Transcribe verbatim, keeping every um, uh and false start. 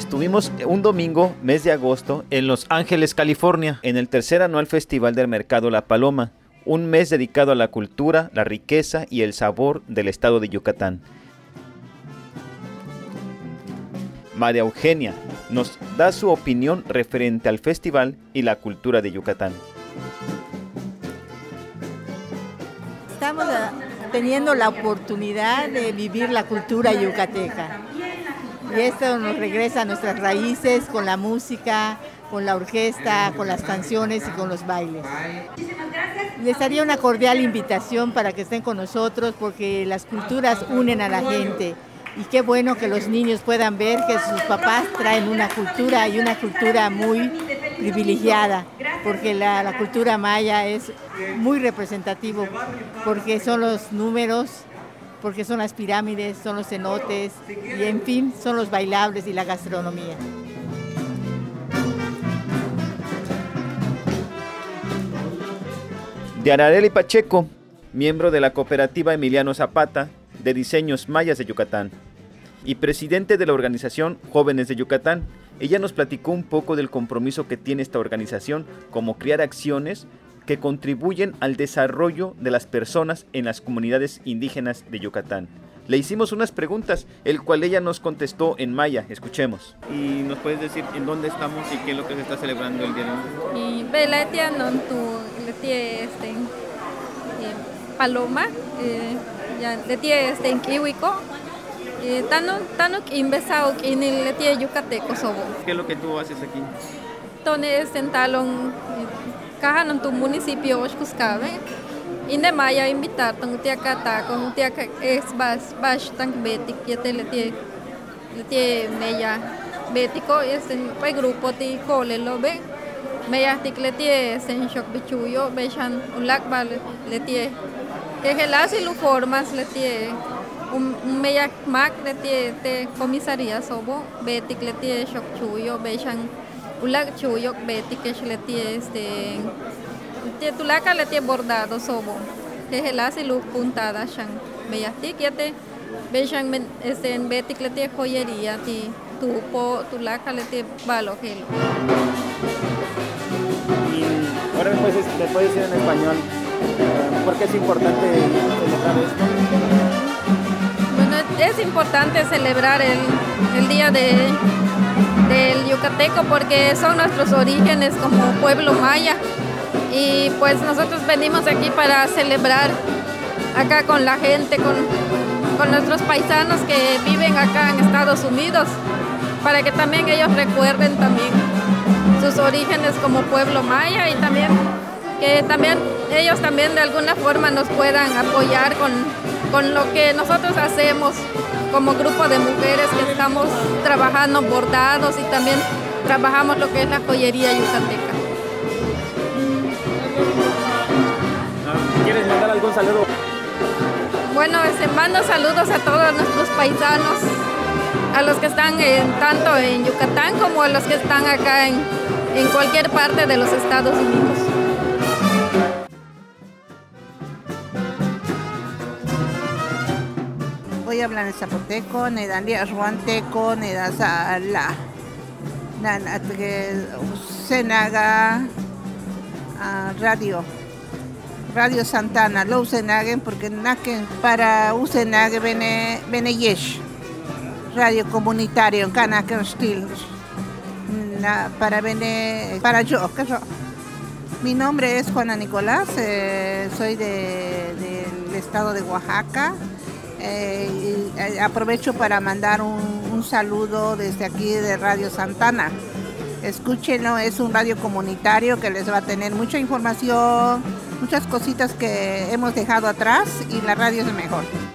Estuvimos un domingo, mes de agosto, en Los Ángeles, California, en el tercer anual Festival del Mercado La Paloma, un mes dedicado a la cultura, la riqueza y el sabor del estado de Yucatán. María Eugenia nos da su opinión referente al festival y la cultura de Yucatán. Estamos teniendo la oportunidad de vivir la cultura yucateca. Y esto nos regresa a nuestras raíces con la música, con la orquesta, con las canciones y con los bailes. Les haría una cordial invitación para que estén con nosotros porque las culturas unen a la gente. Y qué bueno que los niños puedan ver que sus papás traen una cultura y una cultura muy privilegiada, porque la, la cultura maya es muy representativo, porque son los números, porque son las pirámides, son los cenotes y en fin, son los bailables y la gastronomía. De Arareli Pacheco, miembro de la cooperativa Emiliano Zapata de Diseños Mayas de Yucatán y presidente de la organización Jóvenes de Yucatán. Ella nos platicó un poco del compromiso que tiene esta organización como crear acciones que contribuyen al desarrollo de las personas en las comunidades indígenas de Yucatán. Le hicimos unas preguntas, el cual ella nos contestó en maya. Escuchemos. ¿Y nos puedes decir en dónde estamos y qué es lo que se está celebrando el día de hoy? Y Belatia non tu letie este Paloma, eh, ya letie este en Kiwiko. Eh, tano tano invesao en el letie Yucateco sobo. ¿Qué es lo que tú haces aquí? Tone este talón caja en tu municipio Oshkuscabe. Inde maya invitar tan tia kata con tia es bas bas tan betik yete letie letie meya betiko es en pai grupo ti cole lo ve meya tik letie sen shock bichuyo bechan ulak bal letie que gelas y lu formas letie un meya mac letie te comisaría sobo betik letie shock chuyo bechan ulak chuyo betik que letie este Tie tulaka le tie bordado sobo. Que es el hace luz puntada shan. Beyastik yate beshan este en betik le tie joyería ti tu po tulaka le tie balo gelo. Y ahora me puedes, me puedes decir en español ¿por qué es importante celebrar esto? Bueno, es importante celebrar el, el día de del Yucateco porque son nuestros orígenes como pueblo maya. Y pues nosotros venimos aquí para celebrar acá con la gente, con, con nuestros paisanos que viven acá en Estados Unidos, para que también ellos recuerden también sus orígenes como pueblo maya y también que también ellos también de alguna forma nos puedan apoyar con, con lo que nosotros hacemos como grupo de mujeres que estamos trabajando bordados y también trabajamos lo que es la joyería yucateca. ¿Quieres mandar algún saludo? Bueno, este, mando saludos a todos nuestros paisanos, a los que están en, tanto en Yucatán como a los que están acá en, en cualquier parte de los Estados Unidos. Voy a hablar en zapoteco, nedalia ruanteco, nedasa la senaga radio. Radio Santana, lo usenaguen porque naken para usenaguen bene bene yesh. Radio comunitario en Canacan Steel. Para bene para yo, caso. Mi nombre es Juana Nicolás, eh, soy de, del estado de Oaxaca. Eh, y, eh, aprovecho para mandar un, un saludo desde aquí de Radio Santana. Escúchenlo, es un radio comunitario que les va a tener mucha información, muchas cositas que hemos dejado atrás y la radio es mejor.